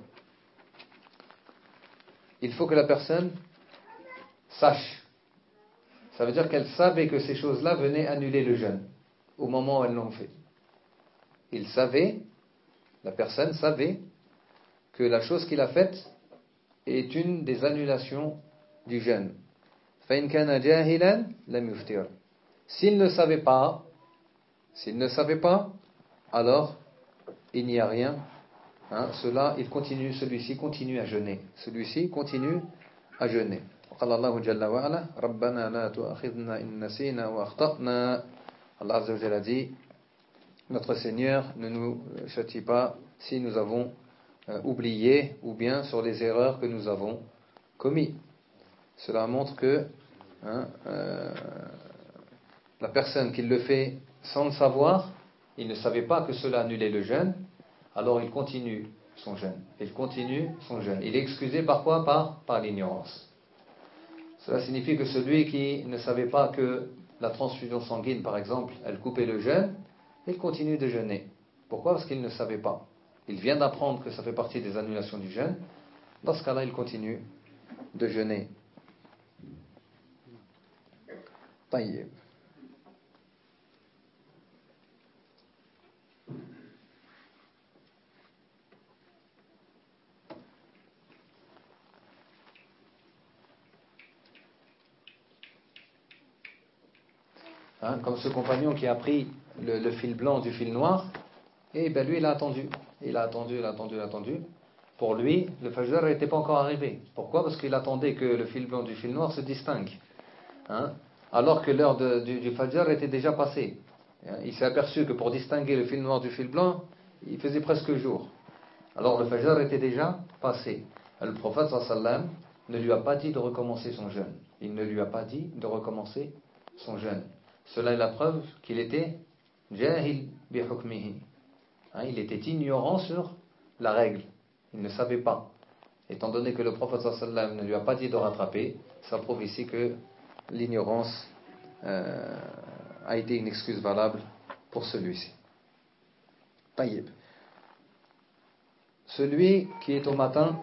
Il faut que la personne sache. Ça veut dire qu'elle savait que ces choses-là venaient annuler le jeûne au moment où elles l'ont fait. Il savait, la personne savait que la chose qu'il a faite est une des annulations du jeûne. فَإِنْ كَانَ جَاهِلًا لَمْ يُفْطِرْ. S'il ne savait pas, s'il ne savait pas, alors il n'y a rien. Hein, cela, il continue, celui-ci continue à jeûner. Celui-ci continue à jeûner. قال الله جل وعلا ربنا لا تؤاخذنا إن نسينا وأخطأنا. Allah Azza wa Jalla dit, notre Seigneur ne nous châtie pas si nous avons euh, oublié ou bien sur les erreurs que nous avons commis. Cela montre que hein, euh, la personne qui le fait sans le savoir, il ne savait pas que cela annulait le jeûne, alors il continue son jeûne. Il continue son jeûne. Il est excusé par quoi? Par, par l'ignorance. Cela signifie que celui qui ne savait pas que la transfusion sanguine, par exemple, elle coupait le jeûne, il continue de jeûner. Pourquoi? Parce qu'il ne savait pas. Il vient d'apprendre que ça fait partie des annulations du jeûne. Dans ce cas-là, il continue de jeûner. طيب. Hein, comme ce compagnon qui a pris le, le fil blanc du fil noir, et ben lui il a attendu, il a attendu, il a attendu, il a attendu. Pour lui, le fajr n'était pas encore arrivé. Pourquoi? Parce qu'il attendait que le fil blanc du fil noir se distingue. Hein, alors que l'heure de, du, du fajr était déjà passée. Hein, il s'est aperçu que pour distinguer le fil noir du fil blanc, il faisait presque jour. Alors le fajr était déjà passé. Le prophète sallallahu alayhi wa sallam ne lui a pas dit de recommencer son jeûne. Il ne lui a pas dit de recommencer son jeûne. Cela est la preuve qu'il était jahil bi hukmihi. Hein, il était ignorant sur la règle. Il ne savait pas. Étant donné que le prophète sallallahu alayhi wa sallam ne lui a pas dit de rattraper, ça prouve ici que l'ignorance euh, a été une excuse valable pour celui-ci. Taïb. Celui qui est au matin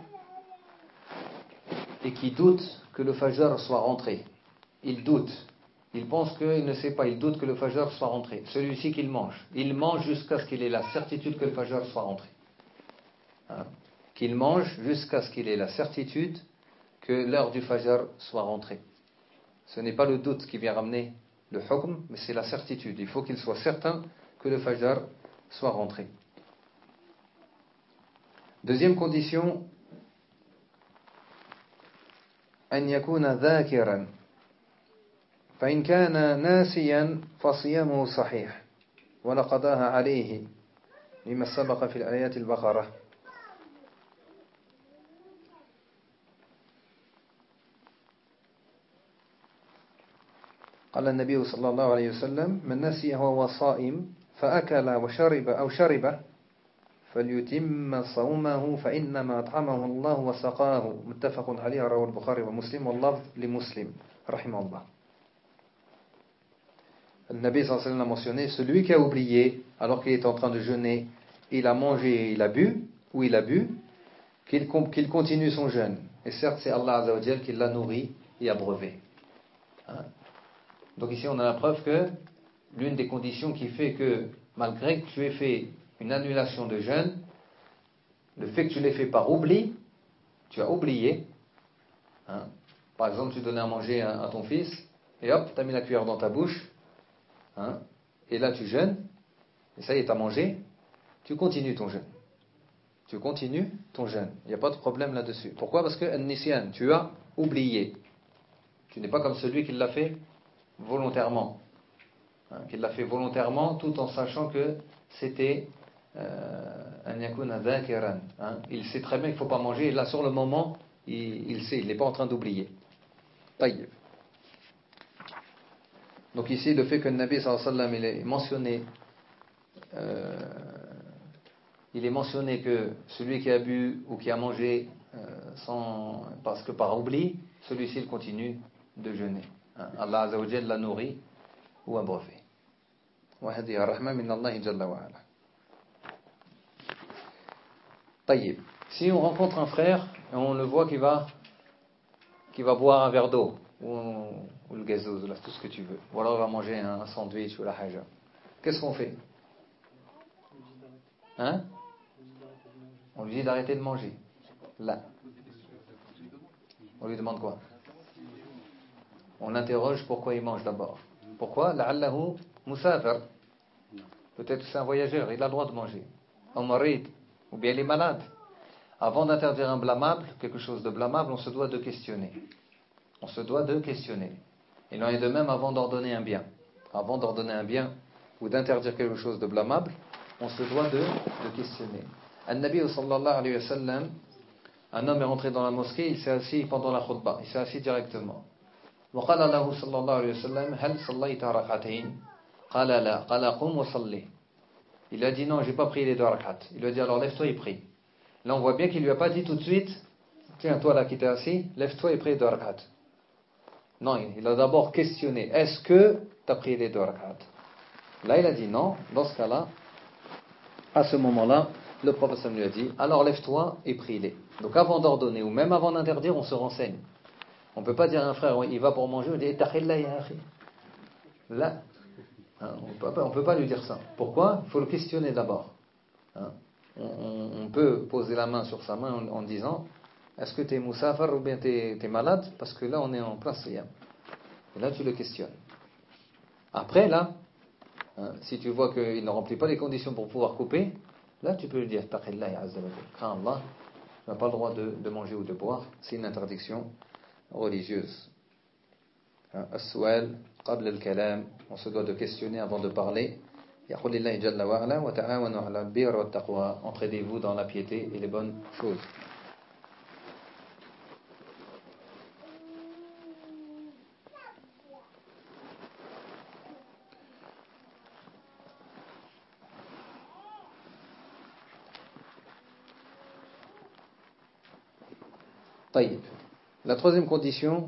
et qui doute que le fajr soit rentré. Il doute. Il pense qu'il ne sait pas. Il doute que le fajr soit rentré. Celui-ci qu'il mange. Il mange jusqu'à ce qu'il ait la certitude que le fajr soit rentré. Hein? Qu'il mange jusqu'à ce qu'il ait la certitude que l'heure du fajr soit rentrée. Ce n'est pas le doute qui vient ramener le hukm, mais c'est la certitude. Il faut qu'il soit certain que le fajr soit rentré. Deuxième condition, أن يكون ذاكرا فإن كان ناسيا فصيامه صحيح ولقضاها عليه لما سبق في الآيات البقرة. قال النبي صلى الله عليه وسلم من نسي وهو صائم فأكل وشرب أو شرب فليتم صومه فإنما أطعمه الله وسقاه متفق عليه رواه البخاري ومسلم واللفظ لمسلم رحمه الله. Le Nabi sallallahu alayhi wa sallam a mentionné celui qui a oublié alors qu'il est en train de jeûner, il a mangé, il a bu ou il a bu, qu'il, qu'il continue son jeûne. Et certes c'est Allah azza wa jal qui l'a nourri et abreuvé. Hein? Donc ici on a la preuve que l'une des conditions qui fait que malgré que tu aies fait une annulation de jeûne, le fait que tu l'aies fait par oubli, tu as oublié, hein, par exemple tu donnais à manger à, à ton fils et hop, tu as mis la cuillère dans ta bouche, hein, et là tu jeûnes, et ça y est, tu as mangé, tu continues ton jeûne. Tu continues ton jeûne, il n'y a pas de problème là-dessus. Pourquoi? Parce que an-nisyan, tu as oublié. Tu n'es pas comme celui qui l'a fait volontairement, hein, qui l'a fait volontairement tout en sachant que c'était an yakuna dhakiran. Il sait très bien qu'il ne faut pas manger, et là sur le moment il, il sait, il n'est pas en train d'oublier. Taïb. Donc ici le fait que le Nabi sallallahu alayhi wa sallam il est mentionné euh, il est mentionné que celui qui a bu ou qui a mangé euh, sans, parce que par oubli, celui-ci il continue de jeûner, hein. Allah azza wa jalla l'a nourri ou abreuvé. Wa hadihi rahma min Allah jalla wa ala. Taïb. Si on rencontre un frère et on le voit qui va, qui va boire un verre d'eau ou, ou le gazouz, tout ce que tu veux, ou alors il va manger un sandwich ou la haja, qu'est-ce qu'on fait? Hein? On lui dit d'arrêter de manger. Là. On lui demande quoi? On l'interroge pourquoi il mange d'abord. Pourquoi? La'allahu musafir. Peut-être que c'est un voyageur, il a le droit de manger. Un marid, ou bien il est malade. Avant d'interdire un blâmable, quelque chose de blâmable, on se doit de questionner. On se doit de questionner. Il en est de même avant d'ordonner un bien. Avant d'ordonner un bien ou d'interdire quelque chose de blâmable, on se doit de, de questionner. An-Nabi sallallahu alayhi wa sallam, un homme est rentré dans la mosquée, il s'est assis pendant la khutbah, il s'est assis directement. وقال له صلى الله عليه وسلم هل صليت ركعتين قال لا قال قم وصلي. Il a dit non, j'ai pas pris les deux rak'at. Il lui a dit alors lève-toi et prie. Là on voit bien qu'il lui a pas dit tout de suite tiens toi là qui t'es assis, lève-toi et prie les deux rak'at. Non, il a d'abord questionné est-ce que tu as pris les deux rak'at? Là il a dit non. Dans ce cas-là, à ce moment-là, le prophète lui a dit alors lève-toi et prie-les. Donc avant d'ordonner ou même avant d'interdire, on se renseigne. On ne peut pas dire à un frère il va pour manger, on dit takhilla ya akhi. Là, hein, on ne peut pas lui dire ça. Pourquoi? Il faut le questionner d'abord. Hein, on, on, on peut poser la main sur sa main en, en disant est-ce que tu es moussafar ou bien tu es malade? Parce que là on est en plein siyam. Et là tu le questionnes. Après là, hein, si tu vois qu'il ne remplit pas les conditions pour pouvoir couper, là tu peux lui dire takhilla ya azza wa jalla. Crains Allah, tu n'as pas le droit de, de manger ou de boire, c'est une interdiction religieuse. As-su'al qabla al-kalam, on se doit de questionner avant de parler. Yaqul lillahi jalla wa ala wa ta'awanu 'ala al-birri wat taqwa, entraidez-vous dans la piété et les bonnes choses. Taïb. La troisième condition,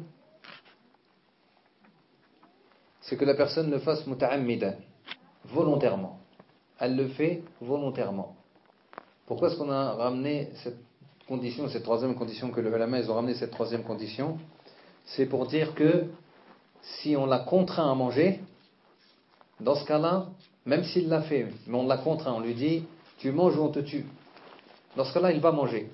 c'est que la personne le fasse muta'ammidan, volontairement. Elle le fait volontairement. Pourquoi est-ce qu'on a ramené cette condition, cette troisième condition, que les ulama ils ont ramené cette troisième condition? C'est pour dire que si on l'a contraint à manger, dans ce cas-là, même s'il l'a fait, mais on l'a contraint, on lui dit tu manges ou on te tue. Dans ce cas-là, il va manger.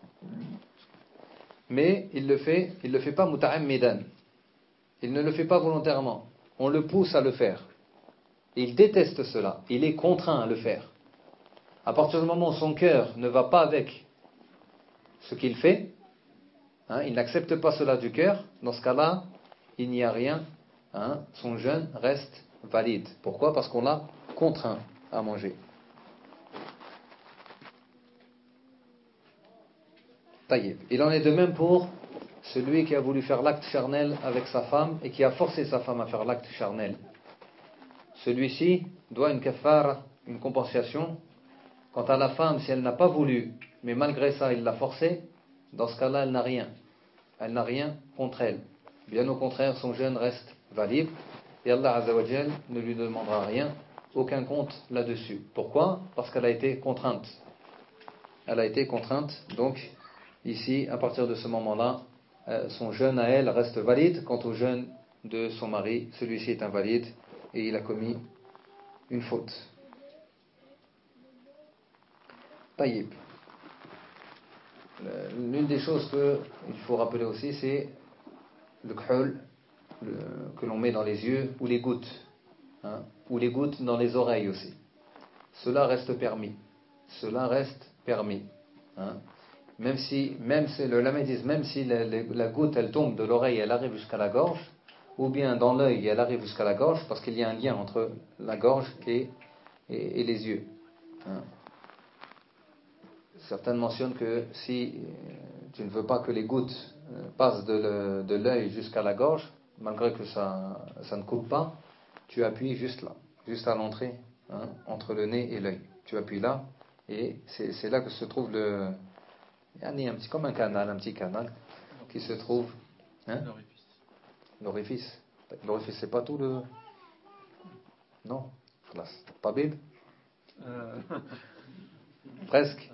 Mais il le fait, il le fait pas muta'ammidan. Il ne le fait pas volontairement. On le pousse à le faire. Il déteste cela. Il est contraint à le faire. À partir du moment où son cœur ne va pas avec ce qu'il fait, hein, il n'accepte pas cela du cœur, dans ce cas-là, il n'y a rien, hein, son jeûne reste valide. Pourquoi? Parce qu'on l'a contraint à manger. Taïeb. Il en est de même pour celui qui a voulu faire l'acte charnel avec sa femme et qui a forcé sa femme à faire l'acte charnel. Celui-ci doit une kafara, une compensation. Quant à la femme, si elle n'a pas voulu, mais malgré ça il l'a forcée, dans ce cas-là elle n'a rien. Elle n'a rien contre elle. Bien au contraire, son jeûne reste valide et Allah Azza wa Jal ne lui demandera rien, aucun compte là-dessus. Pourquoi? Parce qu'elle a été contrainte. Elle a été contrainte, donc ici, à partir de ce moment-là, euh, son jeûne à elle reste valide. Quant au jeûne de son mari, celui-ci est invalide et il a commis une faute. Taïb. L'une des choses qu'il faut rappeler aussi, c'est le khul que l'on met dans les yeux, ou les gouttes, hein, ou les gouttes dans les oreilles aussi. Cela reste permis. Cela reste permis. Hein. Même si, même si le lama dit, même si la, la, la goutte elle tombe de l'oreille, elle arrive jusqu'à la gorge, ou bien dans l'œil, elle arrive jusqu'à la gorge, parce qu'il y a un lien entre la gorge et, et, et les yeux. Hein. Certains mentionnent que si tu ne veux pas que les gouttes passent de, de l'œil jusqu'à la gorge, malgré que ça, ça ne coupe pas, tu appuies juste là, juste à l'entrée, hein, entre le nez et l'œil. Tu appuies là, et c'est, c'est là que se trouve le... Il y a un petit, comme un canal, un petit canal, qui se trouve... Hein, l'orifice. L'orifice. L'orifice, c'est pas tout le... Non, pas bib euh... Presque.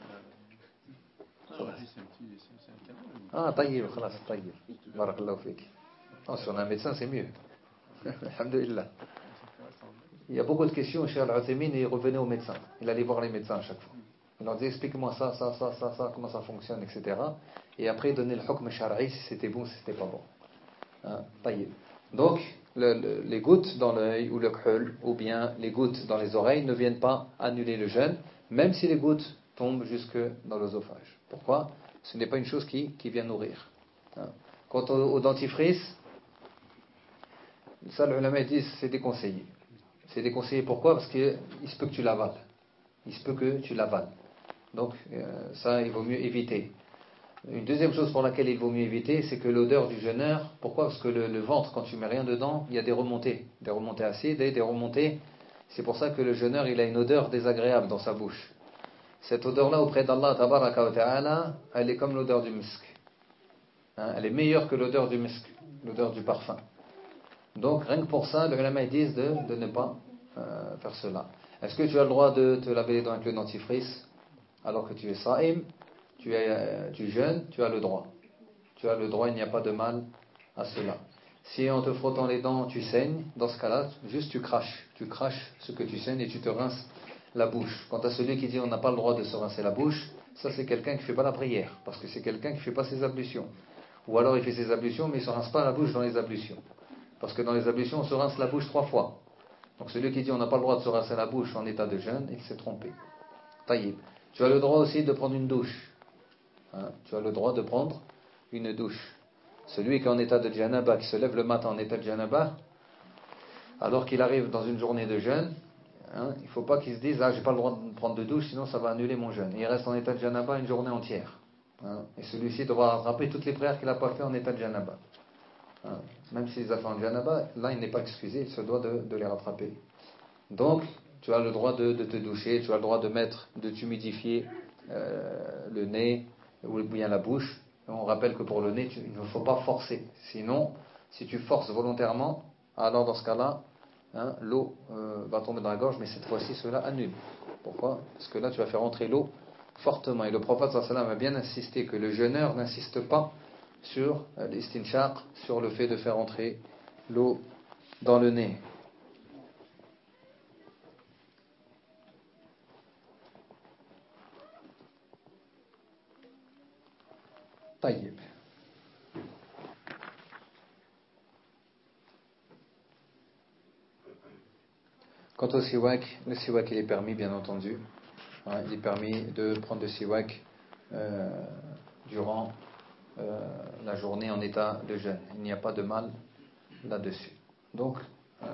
Ah, taïb, khalas, taïb. Barakallahu fik. Non, si on a un médecin, c'est mieux. Alhamdulillah. Il y a beaucoup de questions chez Al-Uthaymin et il revenait au médecin. Il allait voir les médecins à chaque fois. Il leur disait explique-moi ça, ça, ça, ça, ça, comment ça fonctionne, et cetera. Et après, il donnait le hukm shar'i si c'était bon, si c'était pas bon. Hein, taïb. Donc, le, le, les gouttes dans l'œil ou le khul, ou bien les gouttes dans les oreilles ne viennent pas annuler le jeûne, même si les gouttes tombent jusque dans l'œsophage. Pourquoi? Ce n'est pas une chose qui, qui vient nourrir. Hein. Quant au, au dentifrice, ça, le ulama dit c'est déconseillé. C'est déconseillé pourquoi? Parce qu'il se peut que tu l'avales. Il se peut que tu l'avales. Donc, euh, ça, il vaut mieux éviter. Une deuxième chose pour laquelle il vaut mieux éviter, c'est que l'odeur du jeûneur, pourquoi? Parce que le, le ventre, quand tu mets rien dedans, il y a des remontées, des remontées acides et des remontées. C'est pour ça que le jeûneur, il a une odeur désagréable dans sa bouche. Cette odeur-là, auprès d'Allah, tabaraka wa ta'ala, elle est comme l'odeur du musc. Hein, elle est meilleure que l'odeur du musc, l'odeur du parfum. Donc, rien que pour ça, les ulama disent de, de ne pas euh, faire cela. Est-ce que tu as le droit de te laver les dents avec le dentifrice alors que tu es sa'im? Tu, es, tu jeûnes, tu as le droit. Tu as le droit, il n'y a pas de mal à cela. Si en te frottant les dents, tu saignes, dans ce cas-là, juste tu craches. Tu craches ce que tu saignes et tu te rinces la bouche. Quant à celui qui dit on n'a pas le droit de se rincer la bouche, ça c'est quelqu'un qui ne fait pas la prière. Parce que c'est quelqu'un qui ne fait pas ses ablutions. Ou alors il fait ses ablutions, mais il ne se rince pas la bouche dans les ablutions. Parce que dans les ablutions, on se rince la bouche trois fois. Donc celui qui dit on n'a pas le droit de se rincer la bouche en état de jeûne, il s'est trompé. Taïb. Tu as le droit aussi de prendre une douche. Hein, tu as le droit de prendre une douche. Celui qui est en état de janaba, qui se lève le matin en état de janaba, alors qu'il arrive dans une journée de jeûne, hein, il ne faut pas qu'il se dise ah j'ai pas le droit de prendre de douche, sinon ça va annuler mon jeûne. Il reste en état de janaba une journée entière. Hein, et celui-ci devra rattraper toutes les prières qu'il n'a pas fait en état de janaba. Hein, même s'il les a fait en janaba, là il n'est pas excusé, il se doit de, de les rattraper. Donc tu as le droit de, de te doucher, tu as le droit de mettre, de t'humidifier euh, le nez ou bien la bouche, On rappelle que pour le nez, tu, il ne faut pas forcer. Sinon, si tu forces volontairement, alors dans ce cas-là, hein, l'eau euh, va tomber dans la gorge, mais cette fois-ci, cela annule. Pourquoi? Parce que là, tu vas faire entrer l'eau fortement. Et le prophète sallallahu alayhi wa sallam a bien insisté que le jeûneur n'insiste pas sur euh, l'istinshaq, sur le fait de faire entrer l'eau dans le nez. Taïb. Quant au siwak, le siwak il est permis bien entendu. Hein, il est permis de prendre le siwak euh, durant euh, la journée en état de jeûne. Il n'y a pas de mal là-dessus. Donc, euh,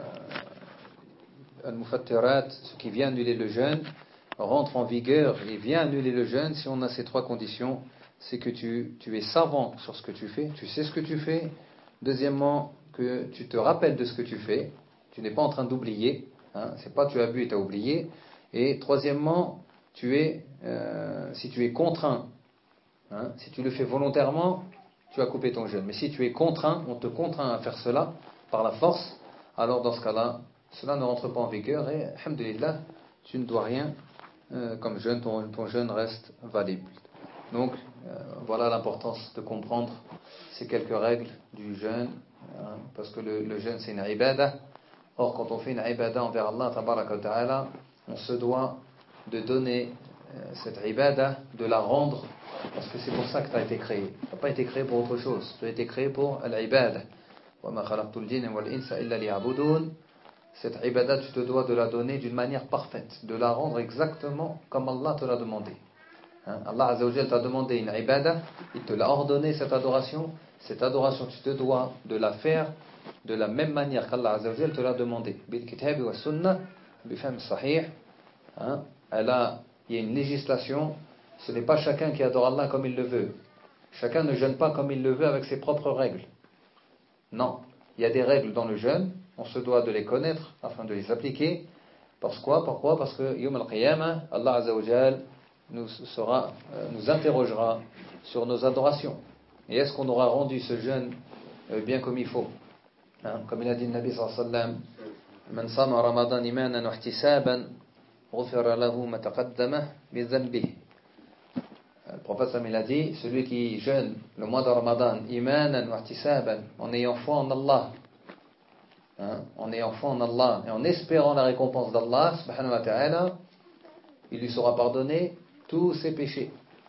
al-mufattirat, ce qui vient annuler le jeûne, rentre en vigueur et vient annuler le jeûne si on a ces trois conditions. C'est que tu, tu es savant sur ce que tu fais, tu sais ce que tu fais. Deuxièmement, que tu te rappelles de ce que tu fais, tu n'es pas en train d'oublier. Hein, c'est pas tu as bu et tu as oublié. Et troisièmement, tu es, euh, si tu es contraint, hein, si tu le fais volontairement, tu as coupé ton jeûne. Mais si tu es contraint, on te contraint à faire cela par la force, alors dans ce cas-là, cela ne rentre pas en vigueur et, alhamdulillah, tu ne dois rien euh, comme jeûne, ton, ton jeûne reste valide. Donc, euh, voilà l'importance de comprendre ces quelques règles du jeûne, hein, parce que le, le jeûne c'est une ibadah. Or, quand on fait une ibadah envers Allah, tabaraka wa ta'ala, on se doit de donner euh, cette ibadah, de la rendre, parce que c'est pour ça que tu as été créé. Tu n'as pas été créé pour autre chose. Tu as été créé pour l'ibadah. وَمَا خَلَقْتُ الْجِنَّ وَالْإِنسَ إِلَّا لِيَعْبُدُونَ. Cette ibadah, tu te dois de la donner d'une manière parfaite, de la rendre exactement comme Allah te l'a demandé. Hein? Allah Azza wa Jal t'a demandé une ibadah, il te l'a ordonné cette adoration. Cette adoration, tu te dois de la faire de la même manière qu'Allah Azza wa Jal te l'a demandé. Bil kitabi wa sunnah, bi fahm sahih. Hein? Elle a, il y a une législation. Ce n'est pas chacun qui adore Allah comme il le veut. Chacun ne jeûne pas comme il le veut avec ses propres règles. Non, il y a des règles dans le jeûne. On se doit de les connaître afin de les appliquer. Parce quoi? Pourquoi? Parce que Yawm al-Qiyamah, Allah Azza wa Jal nous, sera, euh, nous interrogera sur nos adorations. Et est-ce qu'on aura rendu ce jeûne euh, bien comme il faut? Hein? Comme il a dit le Nabi sallallahu alayhi wa sallam, Man sama Ramadan imanan wa ihtisaban, ghufira lahu ma taqaddama bi dhanbihi. Le prophète sallam il a dit, celui qui jeûne le mois de Ramadan imanan wa ihtisaban, en ayant foi en Allah, hein, en ayant foi en Allah et en espérant la récompense d'Allah subhanahu wa ta'ala, il lui sera pardonné tous ses péchés.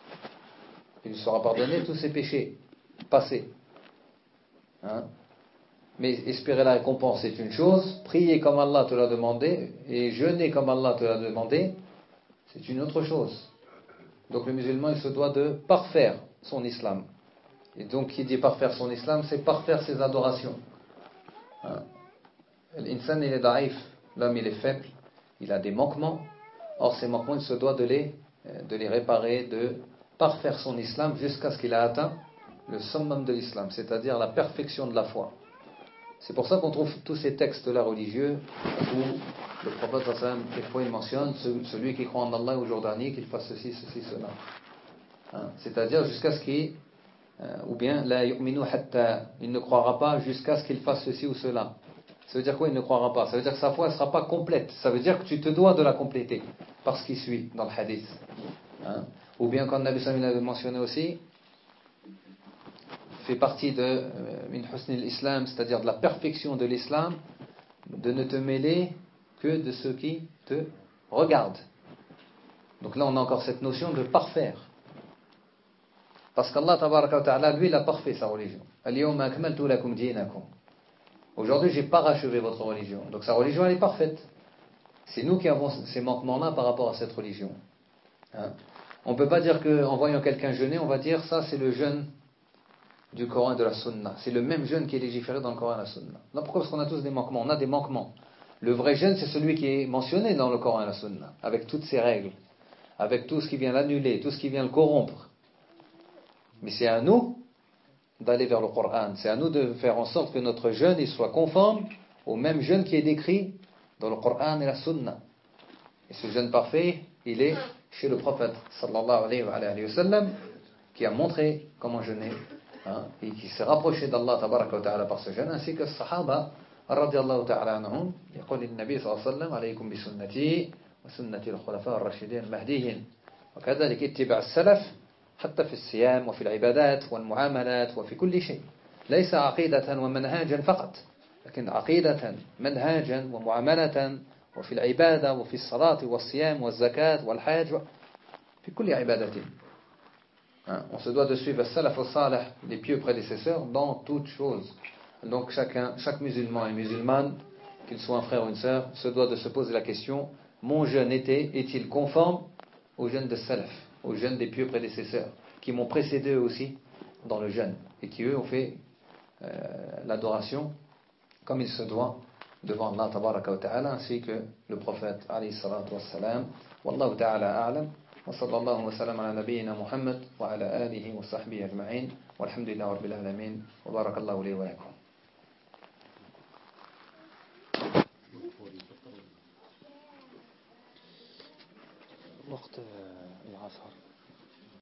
Il lui sera pardonné tous ses péchés passés. Hein? Mais espérer la récompense c'est une chose, prier comme Allah te l'a demandé et jeûner comme Allah te l'a demandé, c'est une autre chose. Donc le musulman il se doit de parfaire son islam. Et donc qui dit parfaire son islam, c'est parfaire ses adorations. Hein? L'insan il est daïf, l'homme il est faible, il a des manquements. Or ces manquements il se doit de les, de les réparer, de parfaire son islam jusqu'à ce qu'il a atteint le summum de l'islam, c'est-à-dire la perfection de la foi. C'est pour ça qu'on trouve tous ces textes-là religieux où le prophète sallallahu alayhi wa sallam, quelquefois il mentionne celui qui croit en Allah au jour dernier, qu'il fasse ceci, ceci, cela. Hein? C'est-à-dire jusqu'à ce qu'il, euh, ou bien la yu'minu hatta, il ne croira pas jusqu'à ce qu'il fasse ceci ou cela. Ça veut dire quoi, il ne croira pas? Ça veut dire que sa foi ne sera pas complète. Ça veut dire que tu te dois de la compléter par ce qui suit dans le hadith. Hein? Ou bien quand Nabi sallallahu alayhi wa sallam avait mentionné aussi, fait partie de min husn al-islam, c'est-à-dire de la perfection de l'islam, de ne te mêler que de ceux qui te regardent. Donc là on a encore cette notion de parfaire. Parce qu'Allah tabaraka wa ta'ala, lui il a parfait sa religion. Al-yawma akmaltu lakum dinakum. Aujourd'hui j'ai parachevé votre religion. Donc sa religion elle est parfaite. C'est nous qui avons ces manquements-là par rapport à cette religion. Hein? On ne peut pas dire qu'en voyant quelqu'un jeûner, on va dire ça c'est le jeûne du Coran et de la Sunna. C'est le même jeûne qui est légiféré dans le Coran et la Sunna. Non, pourquoi? Parce qu'on a tous des manquements. On a des manquements. Le vrai jeûne, c'est celui qui est mentionné dans le Coran et la Sunna, avec toutes ses règles, avec tout ce qui vient l'annuler, tout ce qui vient le corrompre. Mais c'est à nous d'aller vers le Coran. C'est à nous de faire en sorte que notre jeûne il soit conforme au même jeûne qui est décrit dans le Coran et la Sunna. Et ce jeûne parfait, il est chez le prophète sallallahu alayhi wa sallam. qui a montré comment jeûner, hein, et qui s'est rapproché d'Allah tabaraka wa ta'ala par ce jeûne, ainsi que Sahaba radiallahu ta'ala anhum. يقول النبي صلى الله عليه وسلم عليكم بسنتي وسنة الخلفاء الراشدين المهديين وكذلك اتباع السلف حتى في الصيام وفي العبادات والمعاملات وفي كل شيء، ليس عقيدة ومنهاجا فقط، لكن عقيدة منهاجا ومعاملة وفي العبادة وفي الصلاة والصيام والزكاة والحج في كل عبادة. On se doit de suivre السلف الصالح, les pieux prédécesseurs, dans toutes choses. Donc chacun, chaque musulman et musulmane, qu'il soit un frère ou une sœur, se doit de se poser la question: mon jeûne été est-il conforme au jeûne de salaf, au jeûne des pieux prédécesseurs, qui m'ont précédé eux aussi dans le jeûne, et qui eux ont fait euh, l'adoration comme il se doit devant Allah tabaraka wa ta'ala, ainsi que le prophète alayhi salatu wassalam. Wallahu ta'ala a'lam. Wa sallallahu wa sallam ala nabiyyina Muhammad wa ala alihi wa sahbihi ajma'in. Walhamdulillahi rabbil alamin. Wa barakallahu li wa lakum. وقت العصر